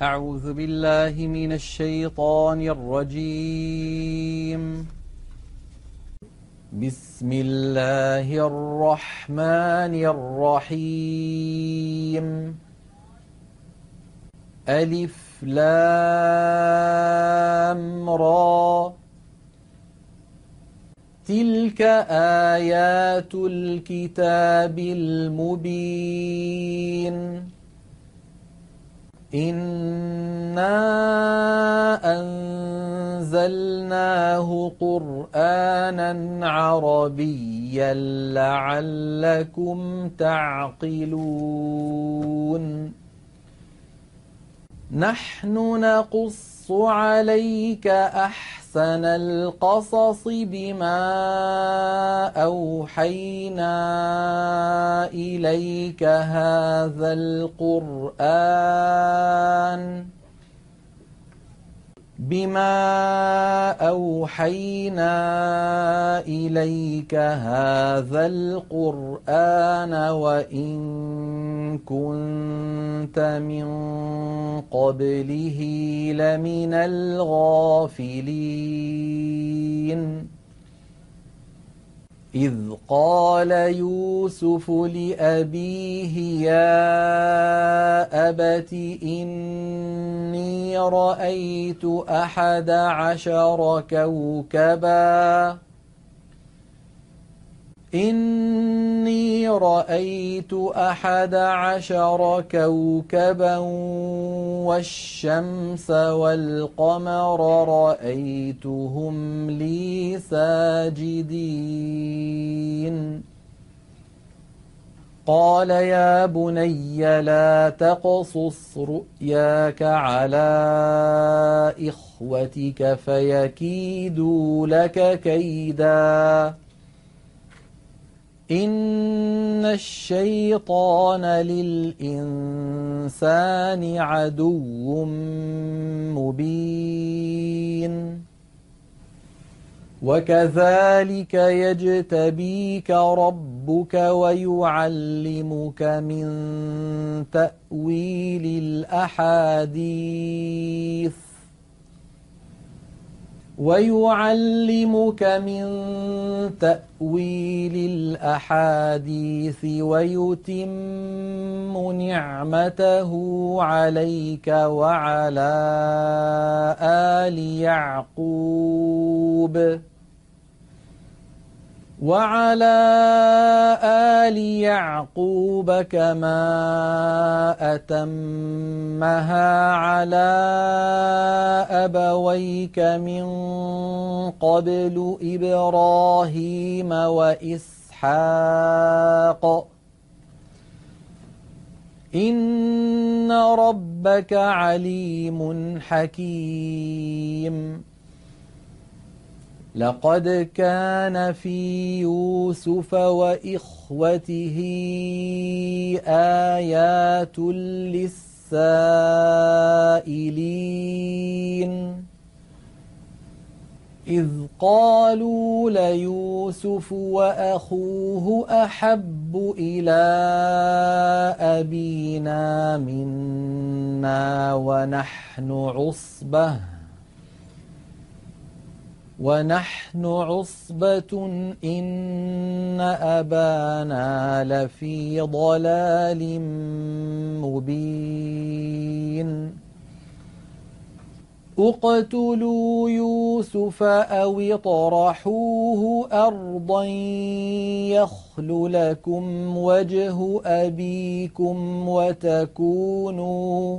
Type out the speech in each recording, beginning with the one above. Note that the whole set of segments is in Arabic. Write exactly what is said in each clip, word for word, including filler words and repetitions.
أعوذ بالله من الشيطان الرجيم. بسم الله الرحمن الرحيم. ألف لام را. تلك آيات الكتاب المبين. إنا أنزلناه قرآنا عربيا لعلكم تعقلون. نحن نقص عليك أحسن القصص بما أوحينا إليك هذا القرآن بما أوحينا إليك هذا القرآن وإن كنت من قبله لمن الغافلين. إذ قال يوسف لأبيه يا أبت إني رأيت أحد عشر كوكبا إني رأيت أحد عشر كوكبا والشمس والقمر رأيتهم لي ساجدين. قال يا بني لا تقصص رؤياك على إخوتك فيكيدوا لك كيدا إن الشيطان للإنسان عدو مبين. وكذلك يجتبيك ربك ويعلمك من تأويل الأحاديث ويعلمك من تأويل الأحاديث ويتم نعمته عليك وعلى آل يعقوب وعلى آل يعقوب كما أتمها على أبويك من قبل إبراهيم وإسحاق إن ربك عليم حكيم. لقد كان في يوسف وإخوته آيات للسائلين إذ قالوا ليوسف وأخوه أحب إلى أبينا منا ونحن عصبة ونحن عصبة إن أبانا لفي ضلال مبين. اقتلوا يوسف أو اطرحوه أرضا يخل لكم وجه أبيكم وتكونوا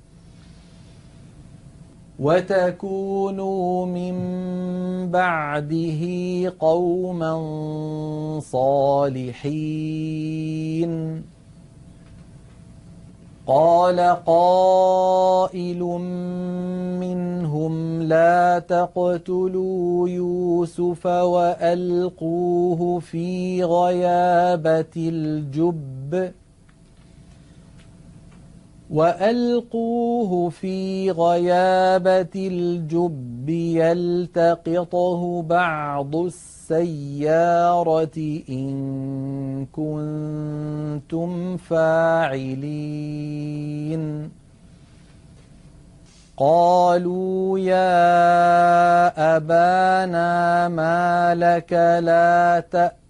وتكونوا من بعده قوما صالحين. قال قائل منهم لا تقتلوا يوسف وألقوه في غيابة الجب وألقوه في غيابة الجب يلتقطه بعض السيارة إن كنتم فاعلين قالوا يا أبانا ما لك لا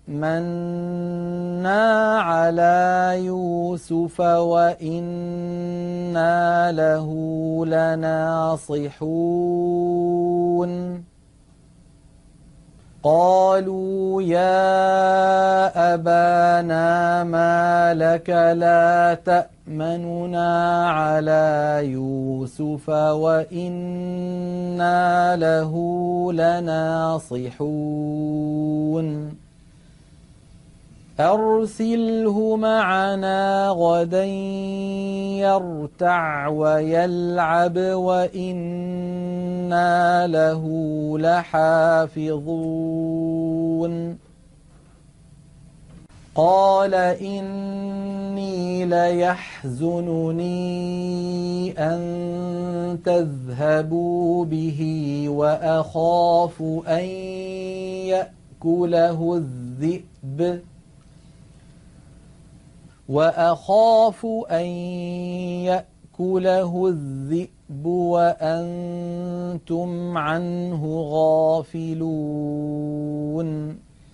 تأمنا على يوسف وإنا له لناصحون قالوا يا أبانا ما لك لا تأمننا على يوسف وإنا له لناصحون أرسله معنا غدا يرتع ويلعب وإنا له لحافظون قال إني ليحزنني أن تذهبوا به وأخاف أن يأكله الذئب وأخاف أن يأكله الذئب وأنتم عنه غافلون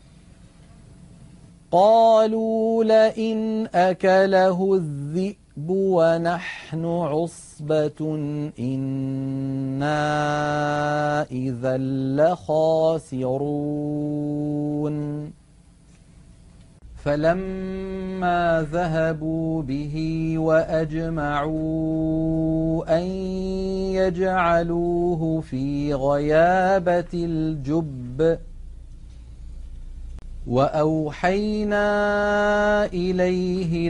قالوا لئن أكله الذئب ونحن عصبة إنا إذا لخاسرون فلما ذهبوا به وأجمعوا أن يجعلوه في غيابة الجب وأوحينا إليه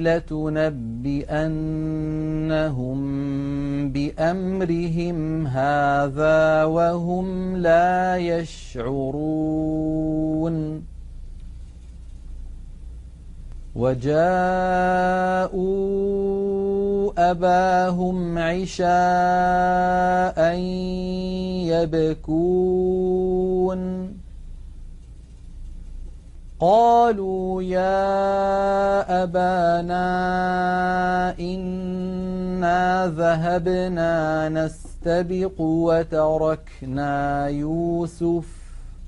لتنبئنهم بأمرهم هذا وهم لا يشعرون وجاءوا أباهم عشاء يبكون قالوا يا أبانا إنا ذهبنا نستبق وتركنا يوسف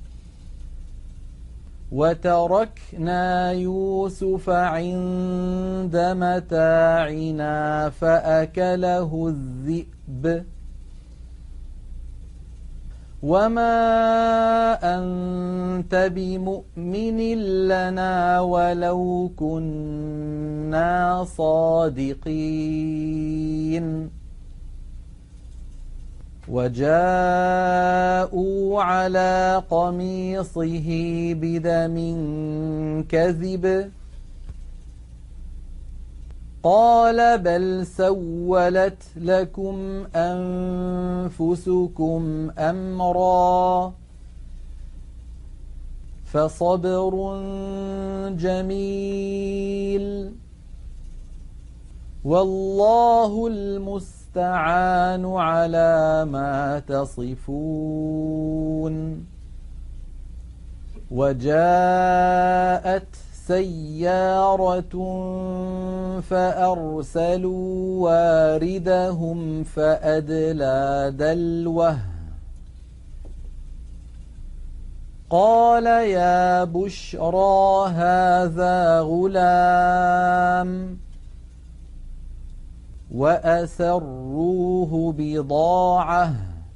وتركنا يوسف عند متاعنا فأكله الذئب وما أنت بمؤمن لنا ولو كنا صادقين وجاءوا على قميصه بدم كذب قال بل سولت لكم أنفسكم أمرا فصبر جميل والله المستعان على ما تصفون وجاءت سيارة فأرسلوا واردهم فأدلى دلوه قال يا بشرى هذا غلام وأسروه بضاعة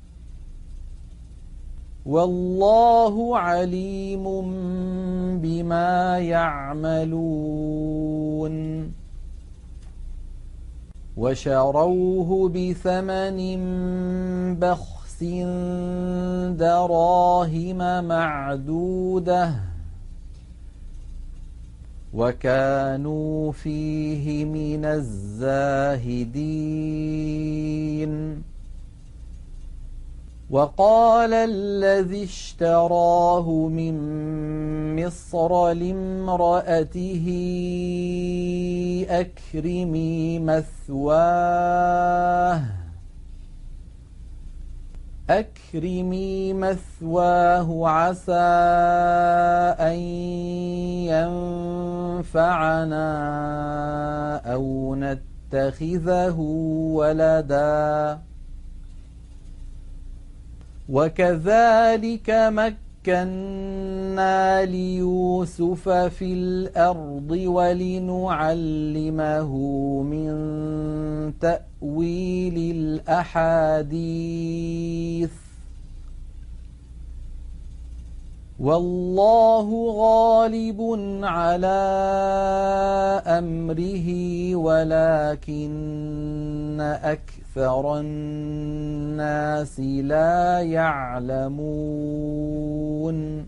والله عليم بما يعملون وشروه بثمن بخس دراهم معدودة وكانوا فيه من الزاهدين وقال الذي اشتراه من مصر لامرأته أكرمي مثواه أكرمي مثواه عسى أن ينفعنا أو نتخذه ولدا وكذلك مكنا ليوسف في الأرض ولنعلمه من تأويل الأحاديث والله غالب على أمره ولكن أكثر الناس لا يعلمون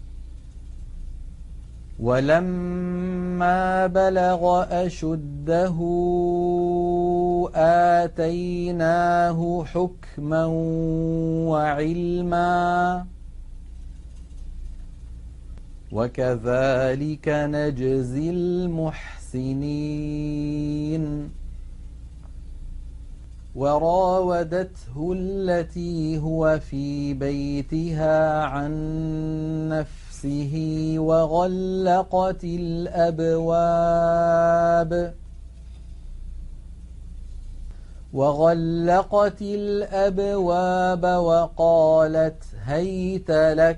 ولما بلغ أشده آتيناه حكما وعلما وكذلك نجزي المحسنين وراودته التي هو في بيتها عن نفسه وغلقت الأبواب وغلقت الأبواب وقالت هيت لك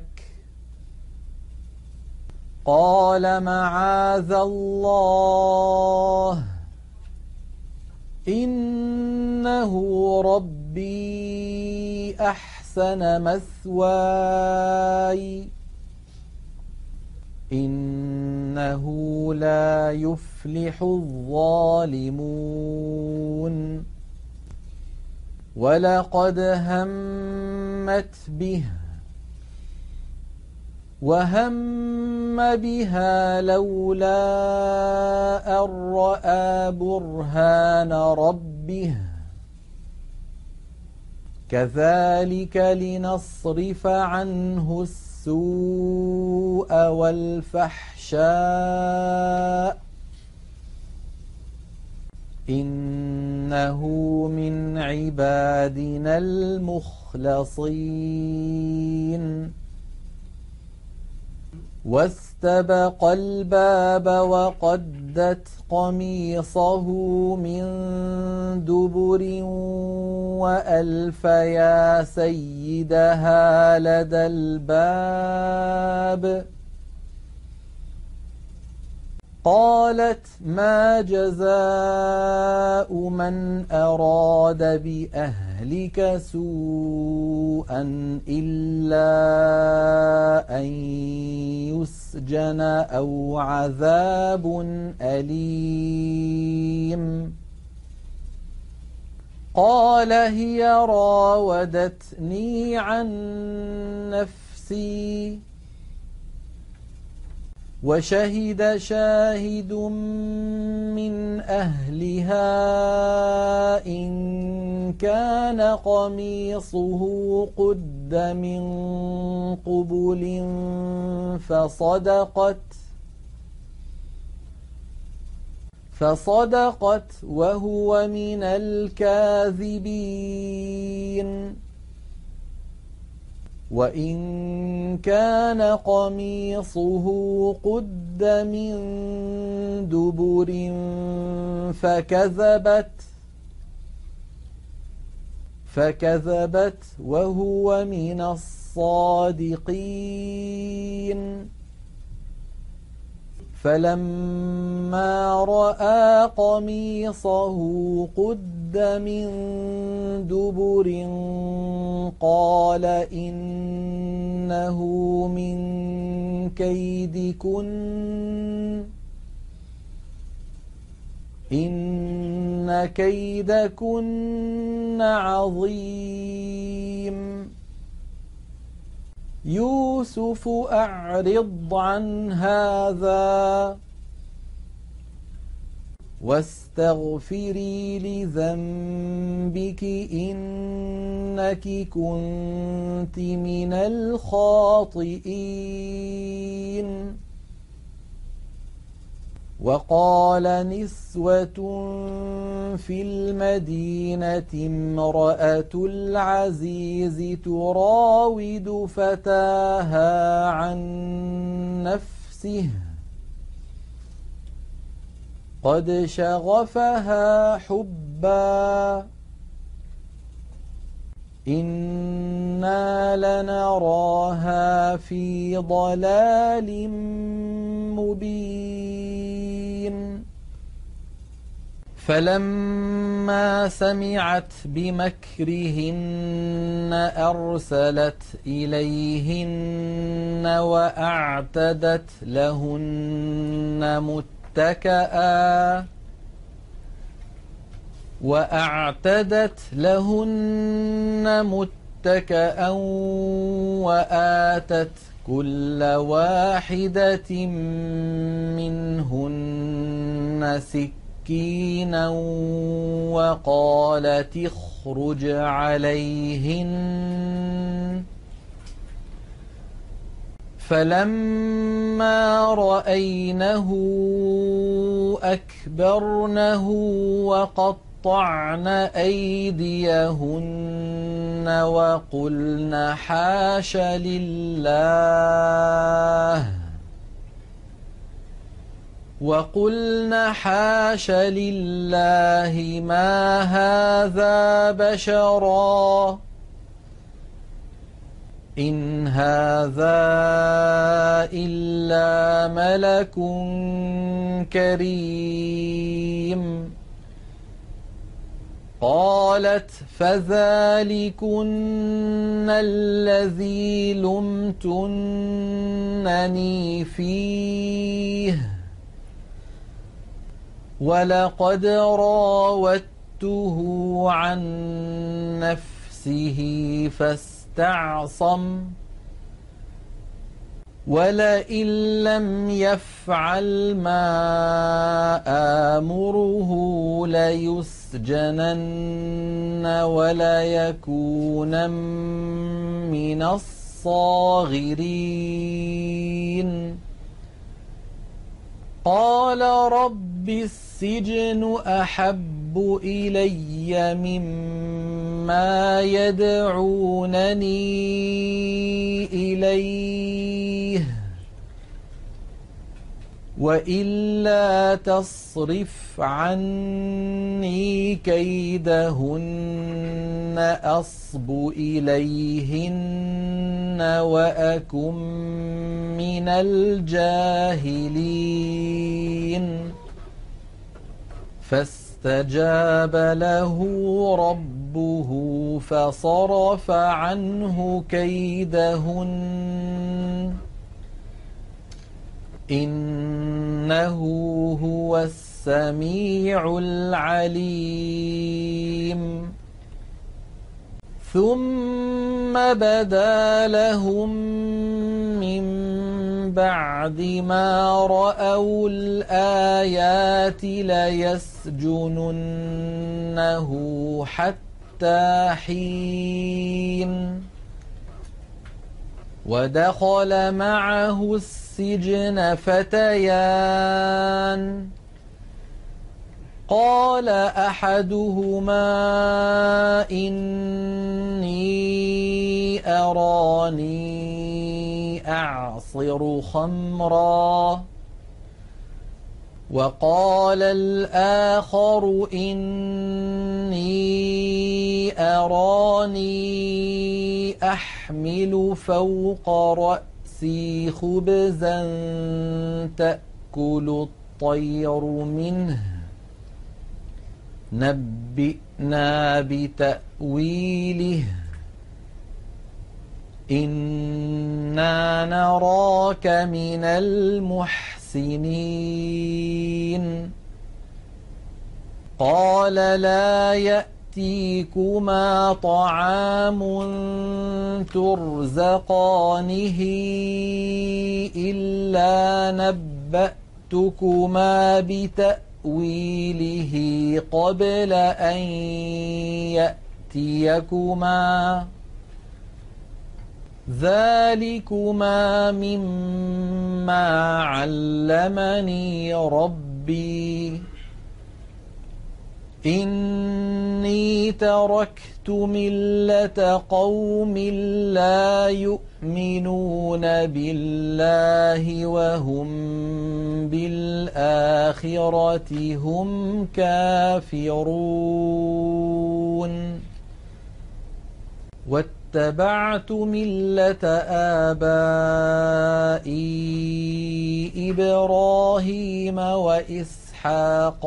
قال معاذ الله إنه ربي أحسن مثواي إنه لا يفلح الظالمون ولقد همت به وهم بها لولا أن رأى برهان ربه كذلك لنصرف عنه السوء والفحشاء إنه من عبادنا المخلصين واستبق الباب وقدت قميصه من دبر وألف يا سيدها لدى الباب قالت ما جزاء من أراد بأهلك سوءا إلا أن يسجن أو عذاب أليم قال هي راودتني عن نفسي وشهد شاهد من أهلها إن كان قميصه قد من قبل فصدقت فصدقت وهو من الكاذبين وإن كان قميصه قد من دبر فكذبت فكذبت وهو من الصادقين فلما رأى قميصه قد من دبر قال إنه من كيدكن إن كيدكن عظيم يوسف أعرض عن هذا واستغفري لذنبك إنك كنت من الخاطئين وقال نسوة في المدينة امرأة العزيز تراود فتاها عن نفسه قد شغفها حبا إن إنا لنراها في ضلال مبين فلما سمعت بمكرهن أرسلت إليهن وأعتدت لهن متكئا وأعتدت لهن متكئا وآتت كل واحدة منهن سكينا وقالت اخرج عليهن فلما رأينه أكبرنه وقطعن أيديهن وقلن حاش لله وقلن حاش لله ما هذا بشرا إن هذا إلا ملك كريم قالت فذلكن الذي لمتنني فيه ولقد راودته عن نفسه فاستعصم ولئن لم يفعل ما آمره ليسجنن وليكونن من الصاغرين قال رب السجن أحب إلي مما يدعونني إليه وإلا تصرف عني كيدهن أصب إليهن وأكن من الجاهلين فاستجاب له ربه فصرف عنه كيدهن إنه هو السميع العليم ثم بدا لهم من بعد ما رأوا الآيات ليسجننه حتى حين ودخل معه السجن فتيان قال أحدهما إني أراني أعصر خمرا وقال الآخر إني أراني أحمل فوق رأسي خبزا تأكل الطير منه نبئنا بتأويله إنا نراك من المحسنين قال لا يأتيكما طعام ترزقانه إلا نبأتكما بتأويله قبل أن يأتيكما ذلكما مما علمني ربي إني تركت ملة قوم لا يؤمنون بالله وهم بالآخرة هم كافرون واتبعت ملة آبائي إبراهيم وإسحاق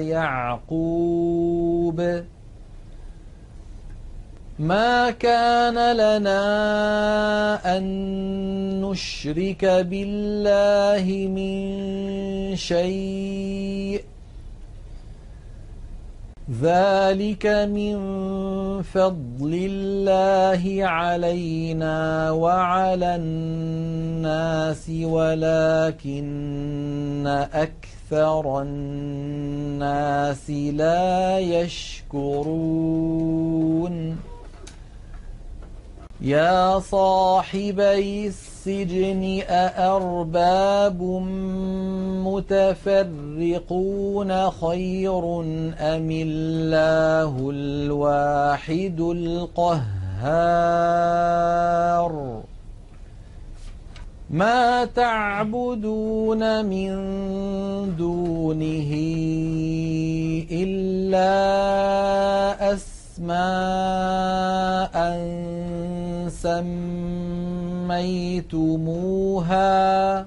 ويعقوب ما كان لنا أن نشرك بالله من شيء ذلك من فضل الله علينا وعلى الناس ولكن أكثر الناس لا يشكرون يا صاحبي السجن أأرباب متفرقون خير أم الله الواحد القهار ما تعبدون من دونه إلا أسماء سميتموها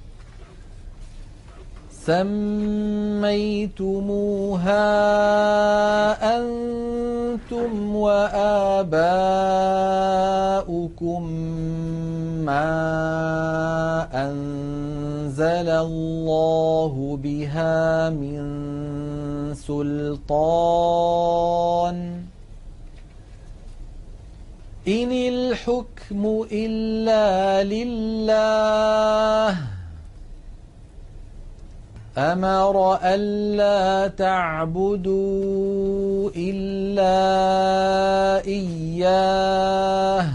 سميتموها أنتم وآباؤكم ما أنزل الله بها من سلطان إن الحكم إلا لله أمر ألا تعبدوا إلا إياه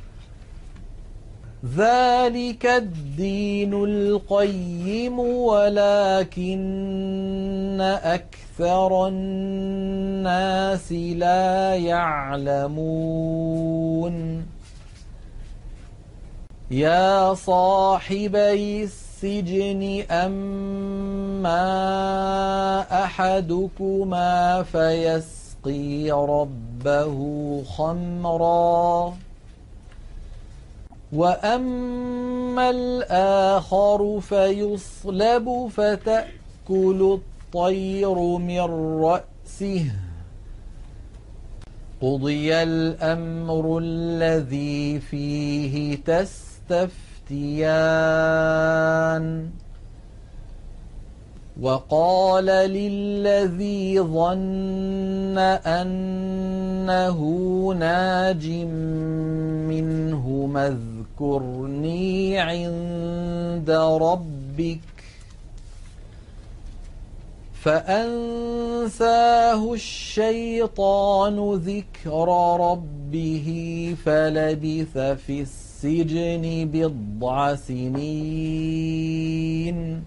ذلك الدين القيم ولكن أكثر الناس لا يعلمون يا صاحبي السجن أما أحدكما فيسقي ربه خمرا وأما الآخر فيصلب فتأكل الطير من رأسه قضي الأمر الذي فيه تستفتيان وقال للذي ظن أنه ناج منه اذكرني عند ربك فأنساه الشيطان ذكر ربه فلبث في السجن بضع سنين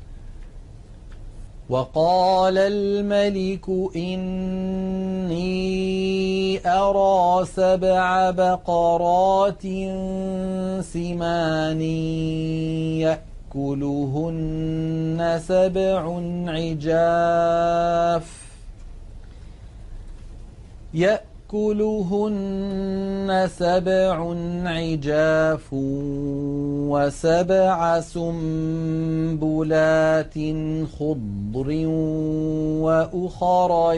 وقال الملك إني أرى سبع بقرات سمان يأكلهن سبع عجاف يأكلهن سبع عجاف وسبع سنبلات خضر وأخر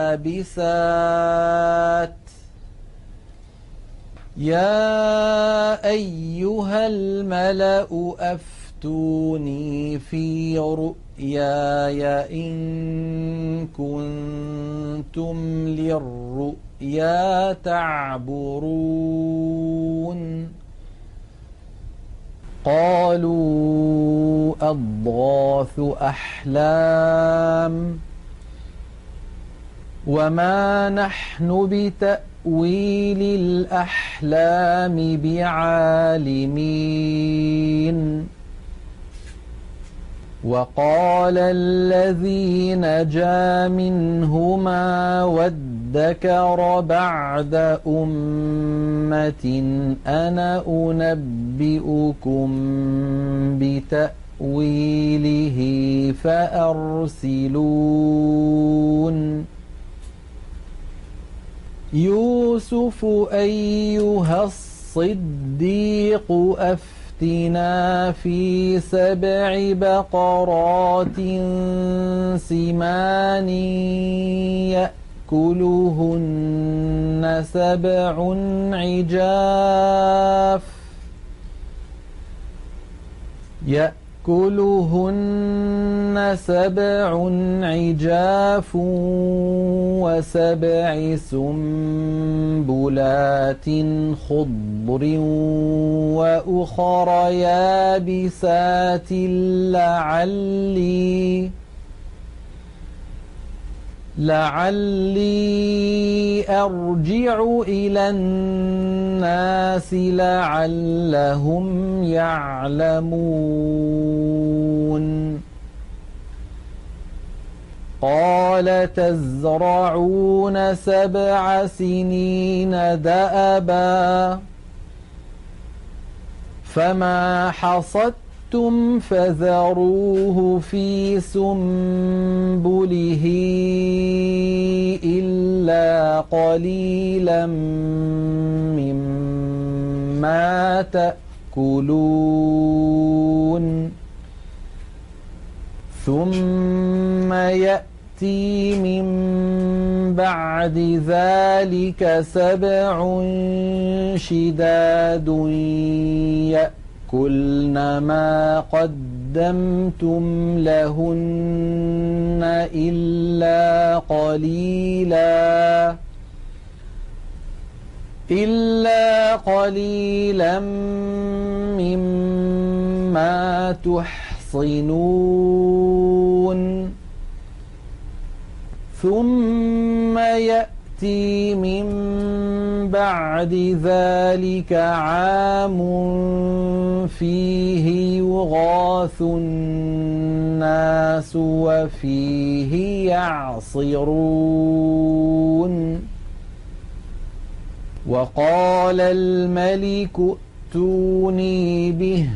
يابسات يا أيها الملأ أفتوني في رؤياي إن كنتم للرؤيا تعبرون قالوا أضغاث أحلام وما نحن بتأويل الأحلام بعالمين وقال الذي نجا منهما وادكر بعد أمة أنا أنبئكم بتأويله فأرسلون يوسف أيها الصديق أفتنا في سبع بقرات سمان يأكلهن سبع عجاف يأكلهن سبع عجاف وسبع سنبلات خضر وأخر يابسات لعلي لعلي أرجع إلى الناس لعلهم يعلمون قال تزرعون سبع سنين دأبا فما حصدتم فذروه في سنبله إلا قليلا مما تأكلون ثم يأتي من بعد ذلك سبع شداد يأكلن ما قدمتم لهن إلا قليلا إلا قليلا مما تحصنون ثم يأتي من بعد ذلك عام فيه يغاث الناس وفيه يعصرون وقال الملك ائتوني به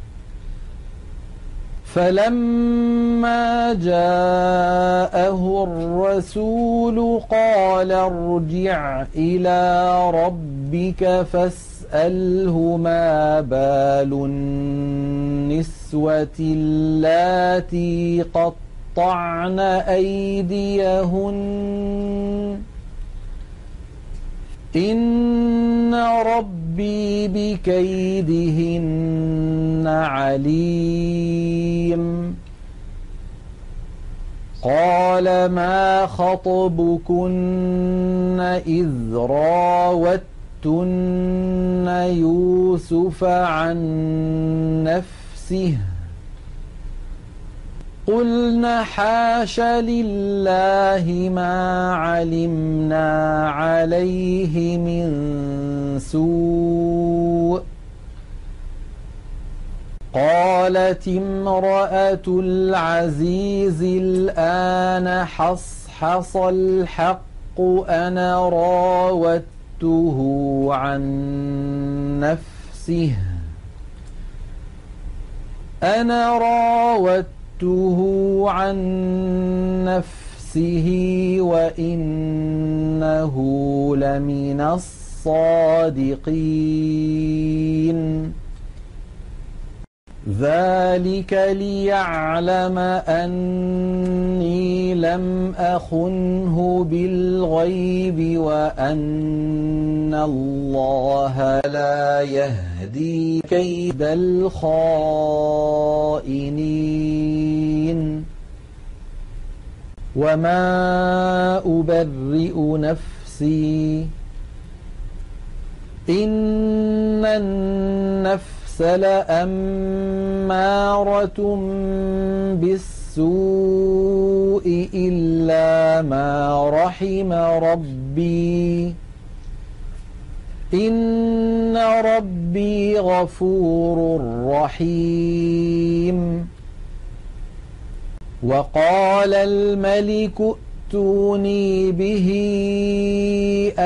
فلما جاءه الرسول قال ارجع إلى ربك فاسأله ما بال النسوة اللاتي قطعن أيديهن إن ربي بكيدهن عليم قال ما خطبكن إذ راوتن يوسف عن نفسه قلنا حاش لله ما علمنا عليه من سوء قالت امرأة العزيز الآن حصحص الحق أنا راودته عن نفسه أنا راودته عن نفسه وإنه لمن الصادقين ذلك ليعلم أني لم أخنه بالغيب وأن الله لا يهدي كيد الخائنين وما أبرئ نفسي إن النفس لأمارة بالسوء إلا ما رحم ربي إن ربي غفور رحيم وقال الملك ائتوني به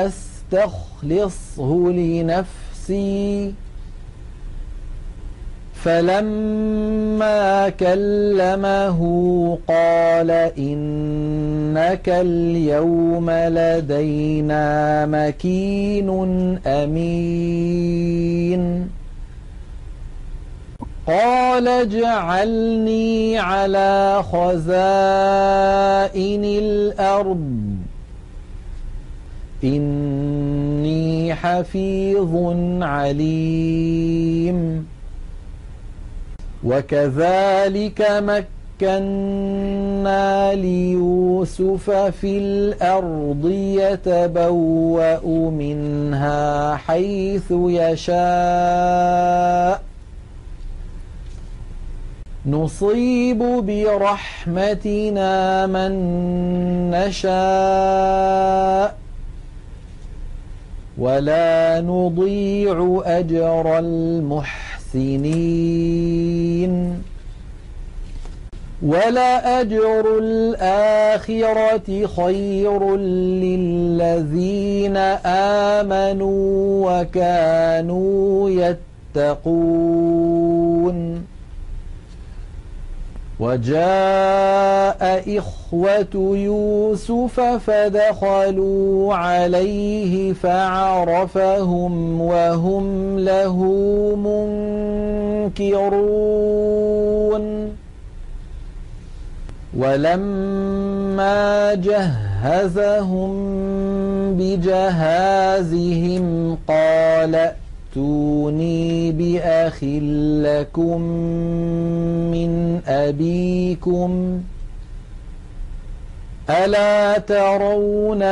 أستخلصه لنفسي فلما كلمه قال إنك اليوم لدينا مكين أمين قال اجعلني على خزائن الأرض إني حفيظ عليم وكذلك مكنا ليوسف في الأرض يتبوأ منها حيث يشاء نصيب برحمتنا من نشاء ولا نضيع أجر المحسنين ولأجر الآخرة خير للذين آمنوا وكانوا يتقون وجاء إخوة يوسف فدخلوا عليه فعرفهم وهم له منكرون ولما جهزهم بجهازهم قال ائتوني بأخ لكم من أبيكم ألا ترون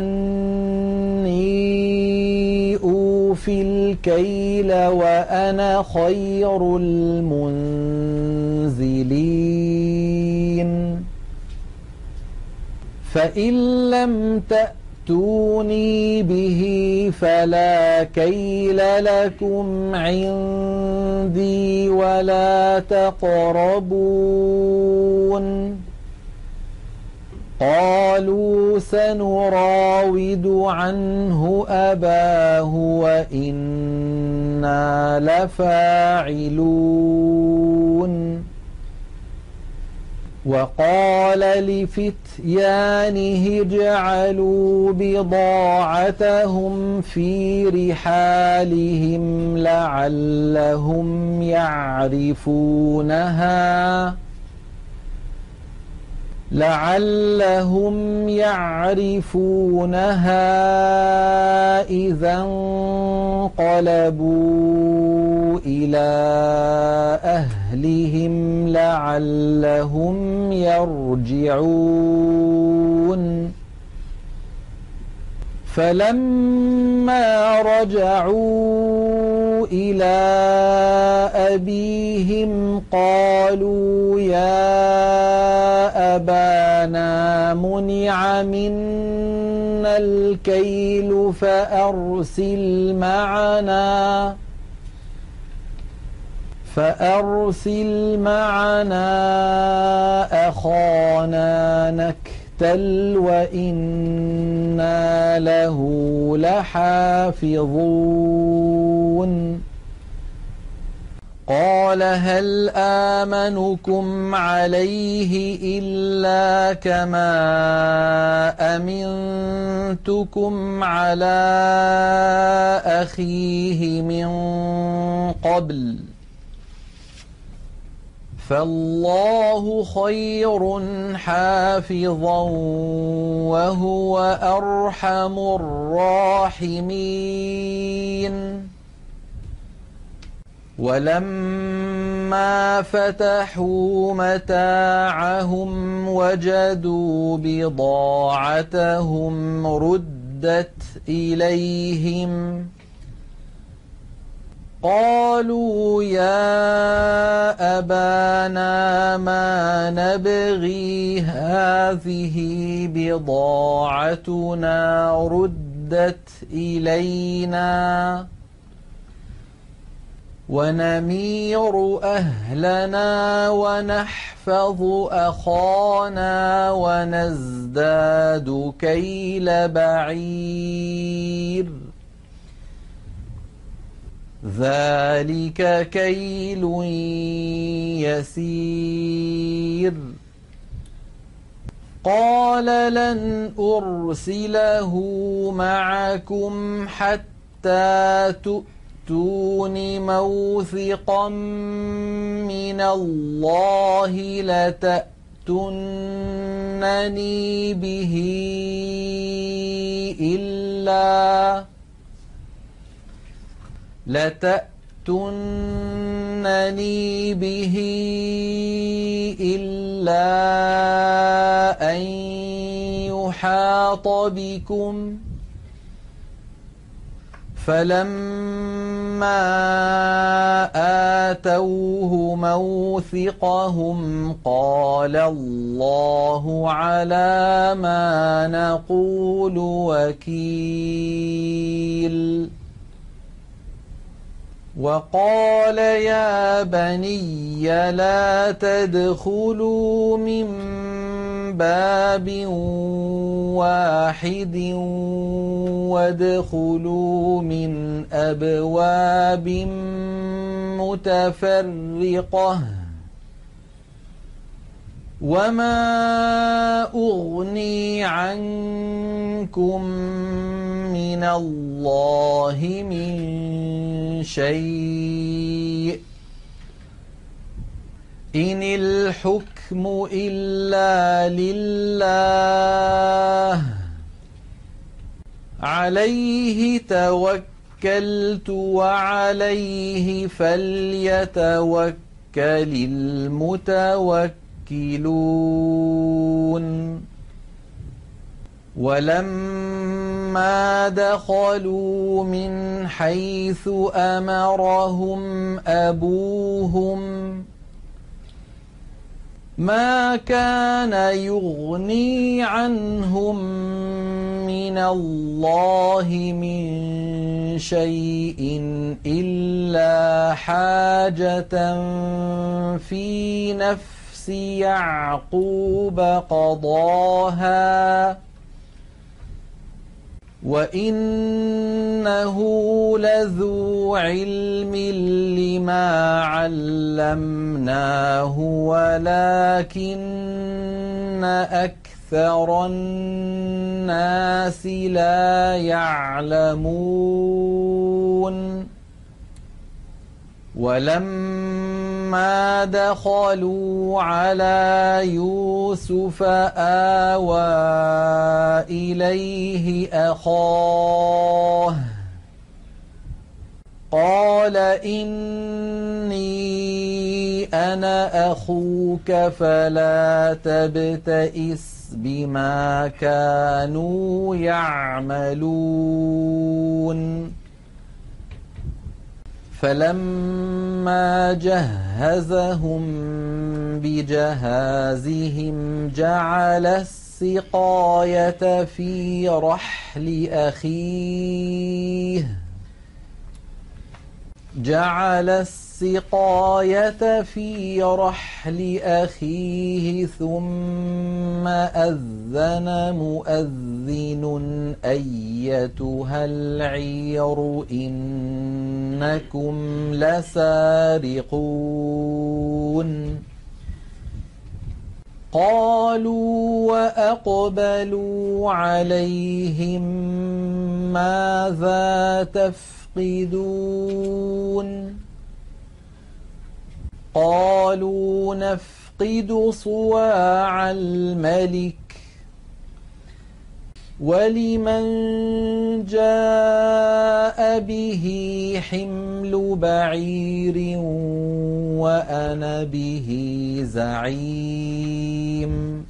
أني أوفي الكيل وأنا خير المنزلين فإن لم تأتوني به فلا كيل لكم عندي ولا تقربون قالوا سنراود عنه أباه وإنا لفاعلون وقال لفتيانه اجعلوا بضاعتهم في رحالهم لعلهم يعرفونها لعلهم يعرفونها إذا انقلبوا إلى أهلهم لعلهم يرجعون فلما رجعوا إلى أبيهم قالوا يا أبانا منع منا الكيل فأرسل معنا فأرسل معنا أخانا نكتل وإنا له لحافظون قال هل آمنكم عليه إلا كما أمنتكم على أخيه من قبل فالله خير حافظا وهو أرحم الراحمين ولما فتحوا متاعهم وجدوا بضاعتهم ردت إليهم قالوا يا أبانا ما نبغي هذه بضاعتنا ردت إلينا ونمير أهلنا ونحفظ أخانا ونزداد كيل بعير ذلك كيل يسير. قال لن أرسله معكم حتى تؤتون موثقا من الله لتأتونني به إلا لتأتونني به إلا أن يحاط بكم. فلما آتوه موثقهم قال الله على ما نقول وكيل. وقال يا بني لا تدخلوا من باب واحد وادخلوا من أبواب متفرقة وما أغني عنكم من الله من شيء إن الحكم إلا لله عليه توكلت وعليه فليتوكل المتوكلون. ولما دخلوا من حيث أمرهم أبوهم ما كان يغني عنهم من الله من شيء إلا حاجة في نفس يعقوب قضاها وإنه لذو علم لما علمناه ولكن أكثر الناس لا يعلمون. ولما دخلوا على يوسف آوى إليه أخاه قال إني أنا أخوك فلا تبتئس بما كانوا يعملون. فلما جهزهم بجهازهم جعل السقاية في رحل أخيه جعل السقاية في رحل أخيه ثم أذن مؤذن أيتها العير إنكم لسارقون. قالوا وأقبلوا عليهم ماذا تفقدون قالوا نفقد صواع الملك ولمن جاء به حمل بعير وأنا به زعيم.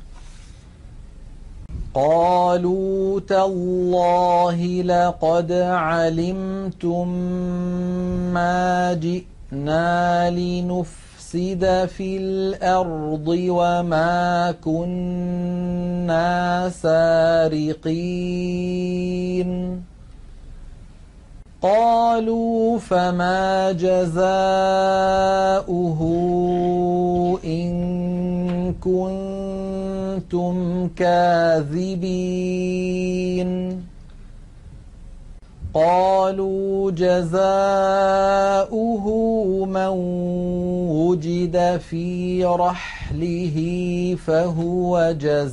قالوا تالله لقد علمتم ما جئنا لنفسد في الأرض وما كنا سارقين. قالوا فما جزاؤه إن كنتم كاذبين. قالوا جزاؤه من وجد في رحله فهو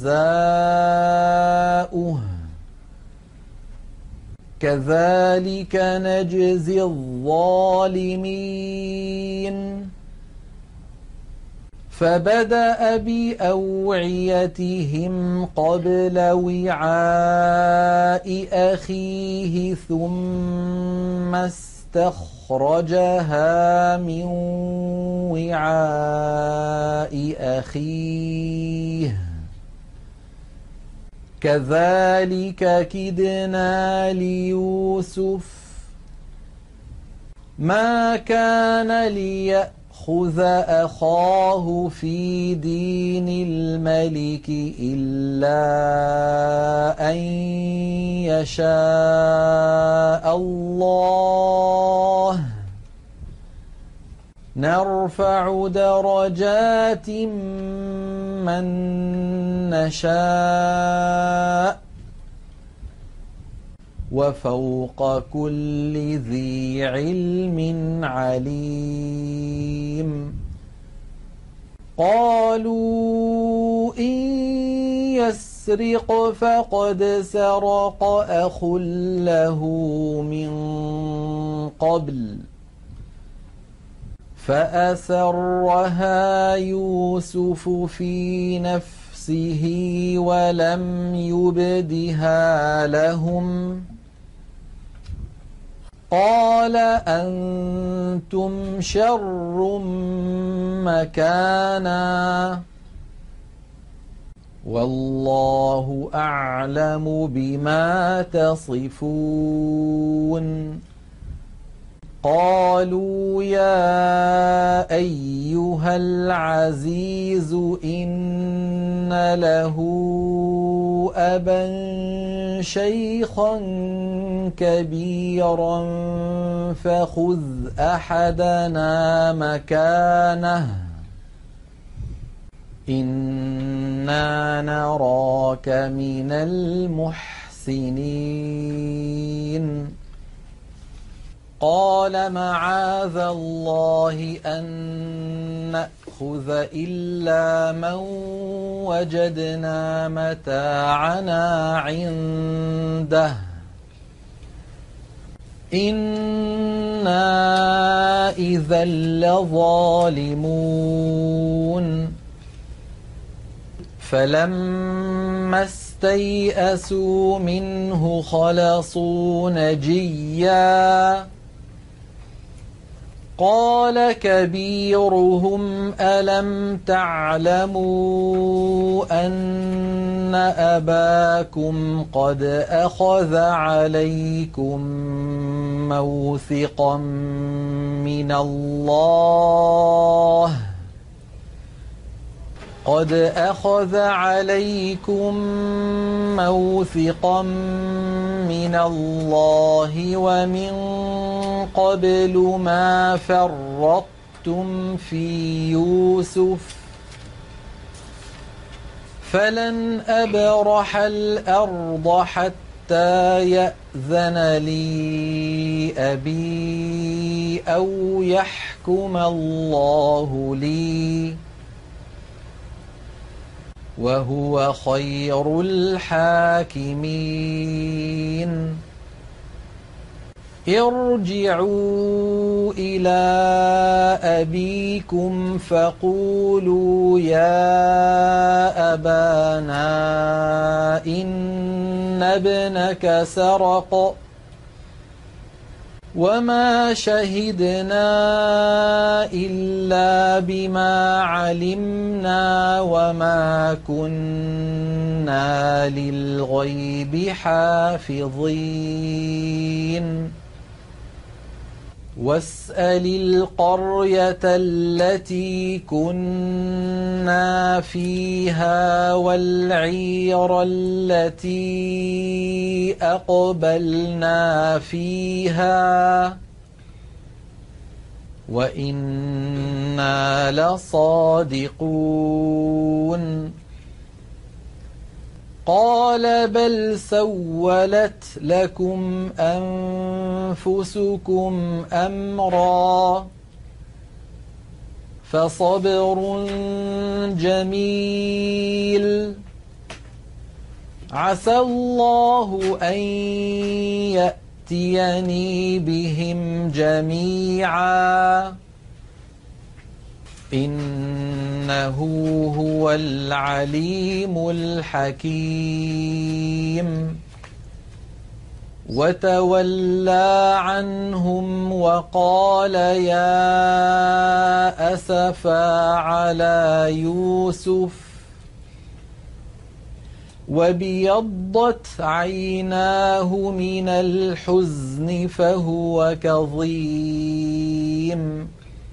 جزاؤه كذلك نجزي الظالمين فبدأ بأوعيتهم قبل وعاء أخيه ثم استخرجها من وعاء أخيه كذلك كدنا ليوسف ما كان ليأخذ خذ أخاه في دين الملك إلا أن يشاء الله نرفع درجات من نشاء وفوق كل ذي علم عليم قالوا إن يسرق فقد سرق أخ له من قبل فأسرها يوسف في نفسه ولم يبدها لهم قال أنتم شر مكانا والله أعلم بما تصفون قالوا يا أيها العزيز إن له أبا شيخا كبيرا فخذ أحدنا مكانه إنا نراك من المحسنين قال معاذ الله أن نأخذ إلا من وجدنا متاعنا عنده إنا إذا لظالمون فلما استيئسوا منه خلصوا نجيا قال كبيرهم ألم تعلموا أن أباكم قد أخذ عليكم موثقا من الله قد أخذ عليكم موثقا من الله ومن قبل ما فرطتم في يوسف فلن أبرح الأرض حتى يأذن لي أبي أو يحكم الله لي وهو خير الحاكمين ارجعوا إلى أبيكم فقولوا يا أبانا إن ابنك سرق وما شهدنا إلا بما علمنا وما كنا للغيب حافظين واسأل القرية التي كنا فيها والعير التي أقبلنا فيها وإنا لصادقون قال بل سولت لكم أنفسكم أمرا فصبر جميل عسى الله أن يأتيني بهم جميعا إنه هو العليم الحكيم وتولى عنهم وقال يا أسفا على يوسف وابيضت عيناه من الحزن فهو كظيم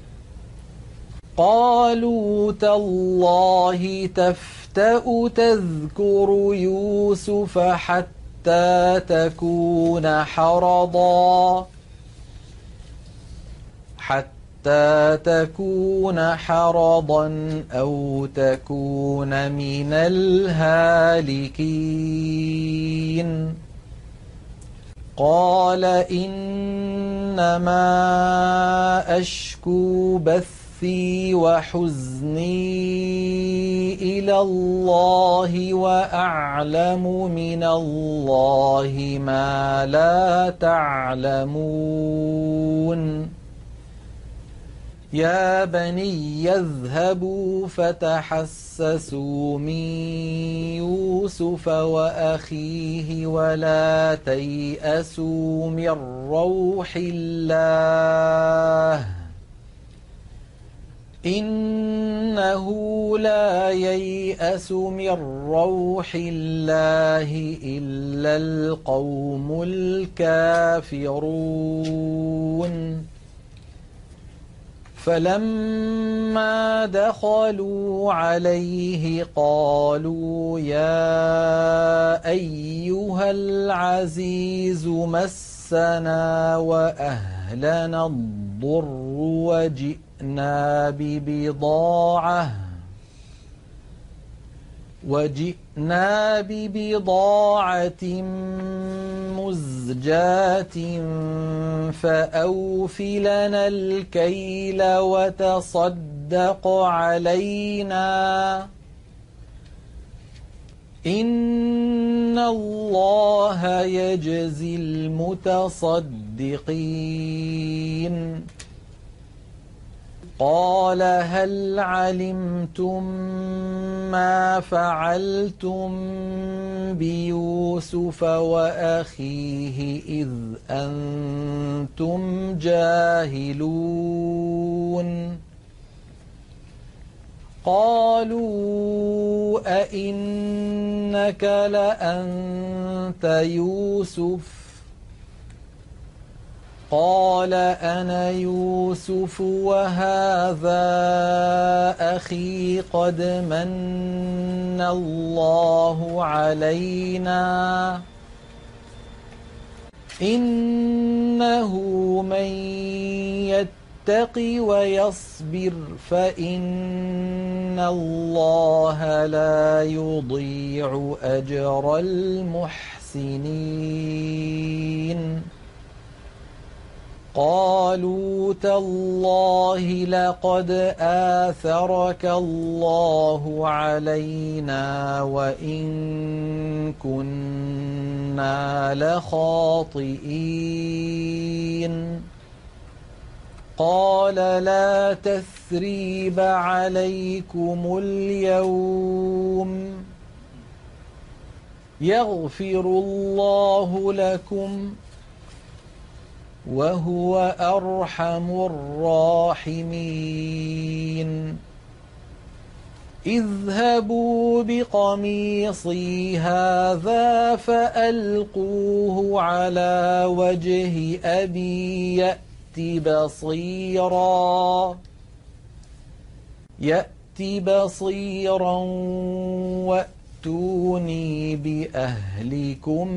قالوا تالله تفتأ تذكر يوسف حتى تكون حرضا حتى تكون حرضا أو تكون من الهالكين قال إنما أشكو بثي وحزني إلى الله وأعلم من الله ما لا تعلمون يا بني يذهبوا فتحسسوا من يوسف وأخيه ولا تيأسوا من روح الله إنه لا ييأس من روح الله إلا القوم الكافرون فلما دخلوا عليه قالوا يا أيها العزيز مسنا وأهلنا الضر وجئنا ببضاعة وجئنا ببضاعة مزجاة فأوف لنا الكيل وتصدق علينا إن الله يجزي المتصدقين قال هل علمتم ما فعلتم بيوسف وأخيه إذ أنتم جاهلون قالوا أئنك لأنت يوسف قال أنا يوسف وهذا أخي قد من الله علينا إنه من يتق ويصبر فإن الله لا يضيع أجر المحسنين قالوا تالله لقد آثرك الله علينا وإن كنا لخاطئين قال لا تثريب عليكم اليوم يغفر الله لكم وهو أرحم الراحمين اذهبوا بقميصي هذا فألقوه على وجه أبي يأت بصيرا يأت بصيرا وأتوني بأهلكم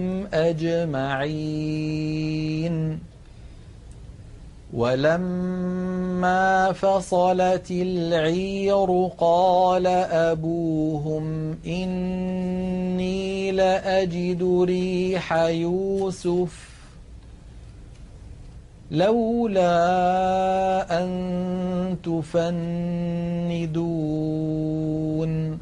أجمعين ولما فلما فصلت العير قال أبوهم إني لأجد ريح يوسف لولا أن تفندون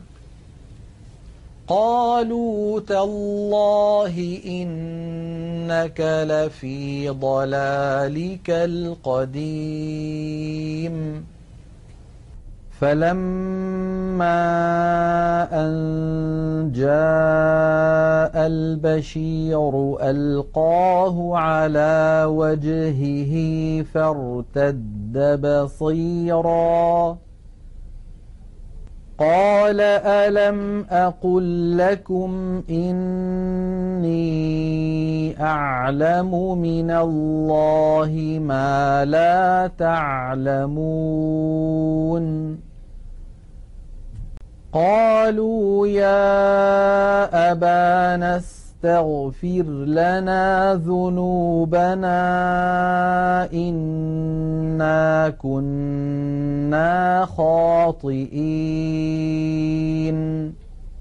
قالوا تالله إنك لفي ضلالك القديم فلما أن جاء البشير ألقاه على وجهه فارتد بصيرا قال ألم أقل لكم إني أعلم من الله ما لا تعلمون قالوا يا أبانا استغفر لنا ذنوبنا إنا كنا خاطئين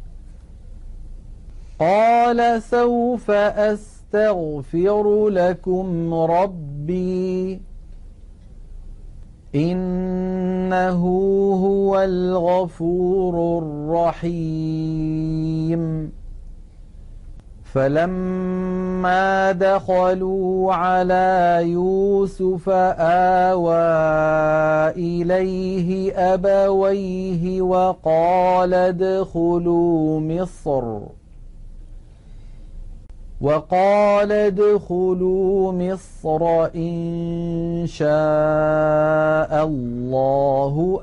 قال سوف أستغفر لكم ربي إنه هو الغفور الرحيم فلما دخلوا على يوسف آوى إليه أبويه وقال ادخلوا مصر وقال ادخلوا مصر إن شاء الله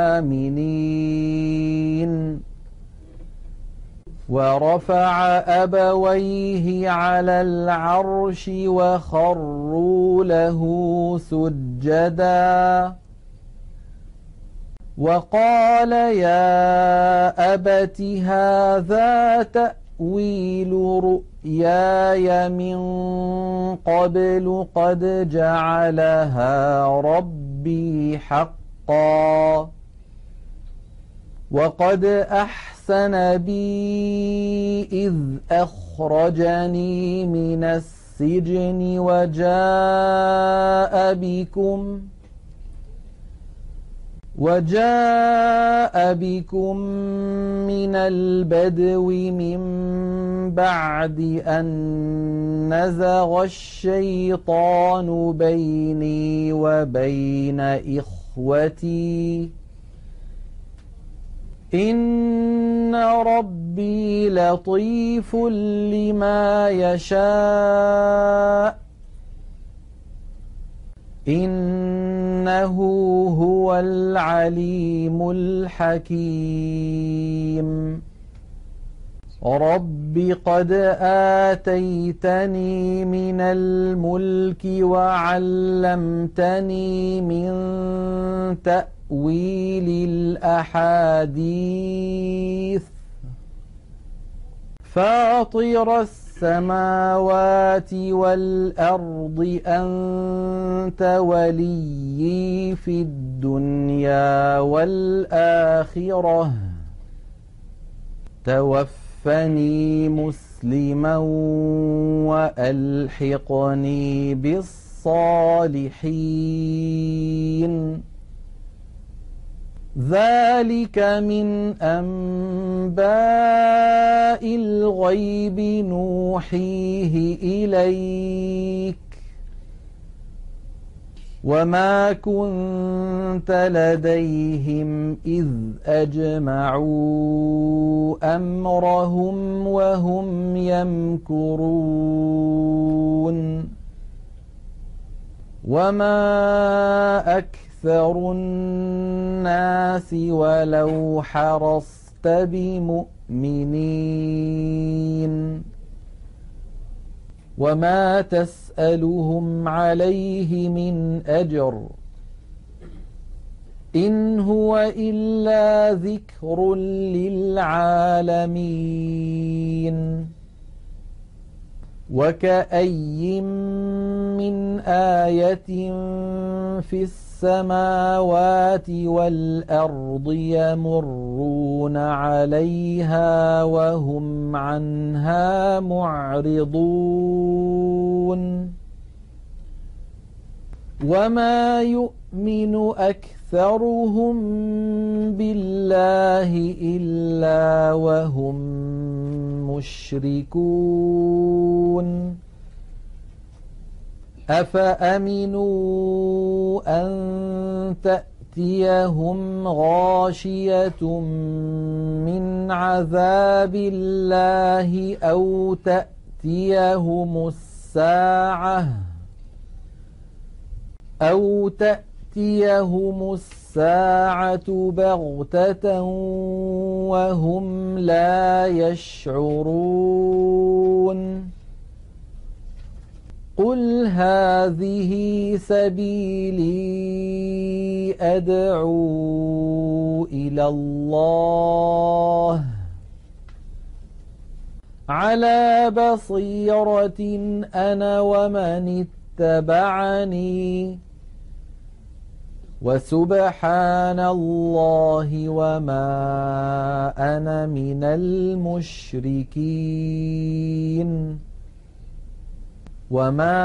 آمنين ورفع أبويه على العرش وخروا له سجدا وقال يا أبت هذا تأويل رؤياي من قبل قد جعلها ربي حقا وقد أحسن أحسن بي إذ أخرجني من السجن وجاء بكم وجاء بكم من البدو من بعد أن نزغ الشيطان بيني وبين إخوتي إن ربي لطيف لما يشاء إنه هو العليم الحكيم رب قد آتيتني من الملك وعلمتني من تأويل الأحاديث فاطر السماوات والأرض أنت وليي في الدنيا والآخرة توفني مسلما وألحقني بالصالحين ذلك من أنباء الغيب نوحيه إليك وما كنت لديهم إذ أجمعوا أمرهم وهم يمكرون وما أكثر أكثر الناس ولو حرصت بمؤمنين وما تسألهم عليه من أجر إن هو إلا ذكر للعالمين وكأي من آية في السماوات والأرض يمرون عليها وهم عنها معرضون وما يؤمن أكثرهم بالله إلا وهم مشركون أفأمنوا أن تأتيهم غاشية من عذاب الله أو تأتيهم الساعة أو تأتيهم الساعة بغتة وهم لا يشعرون قل هذه سبيلي أدعو إلى الله على بصيرة أنا ومن اتبعني وسبحان الله وما أنا من المشركين وما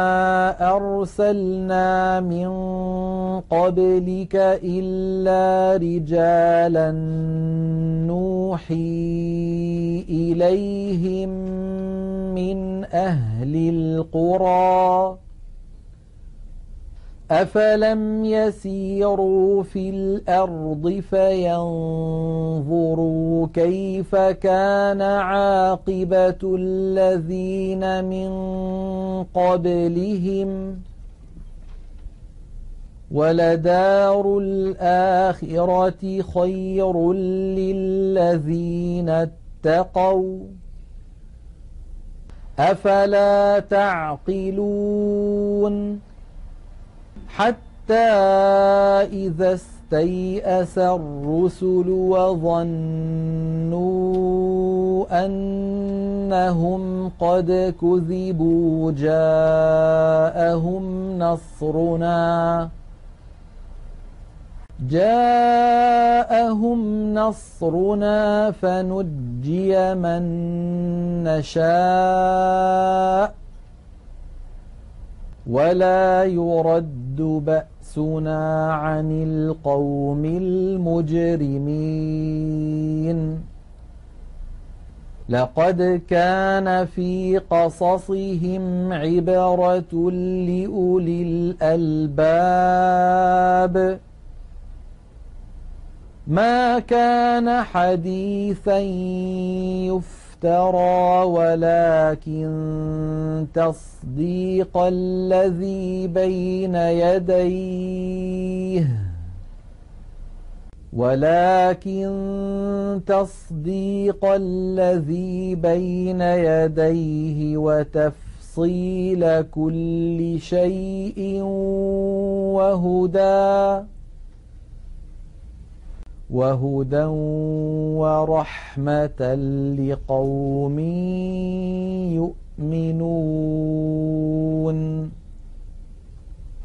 أرسلنا من قبلك إلا رجالا نوحي إليهم من أهل القرى أفلم يسيروا في الأرض فينظروا كيف كان عاقبة الذين من قبلهم ولدار الآخرة خير للذين اتقوا أفلا تعقلون حتى إذا استيأس الرسل وظنوا أنهم قد كذبوا جاءهم نصرنا جاءهم نصرنا فنجي من نشاء ولا يرد بأسنا عن القوم المجرمين لقد كان في قصصهم عبرة لأولي الألباب ما كان حديثا يفترى ولكن تصديق الذي بين يديه ولكن تصديق الذي بين يديه وتفصيل كل شيء وهدى وهدى ورحمة لقوم يؤمنون